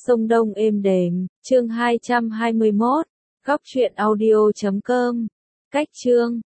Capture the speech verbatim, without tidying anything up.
sông Đông êm đềm, chương hai trăm hai mươi mốt, góc truyện audio chấm com. Cách chương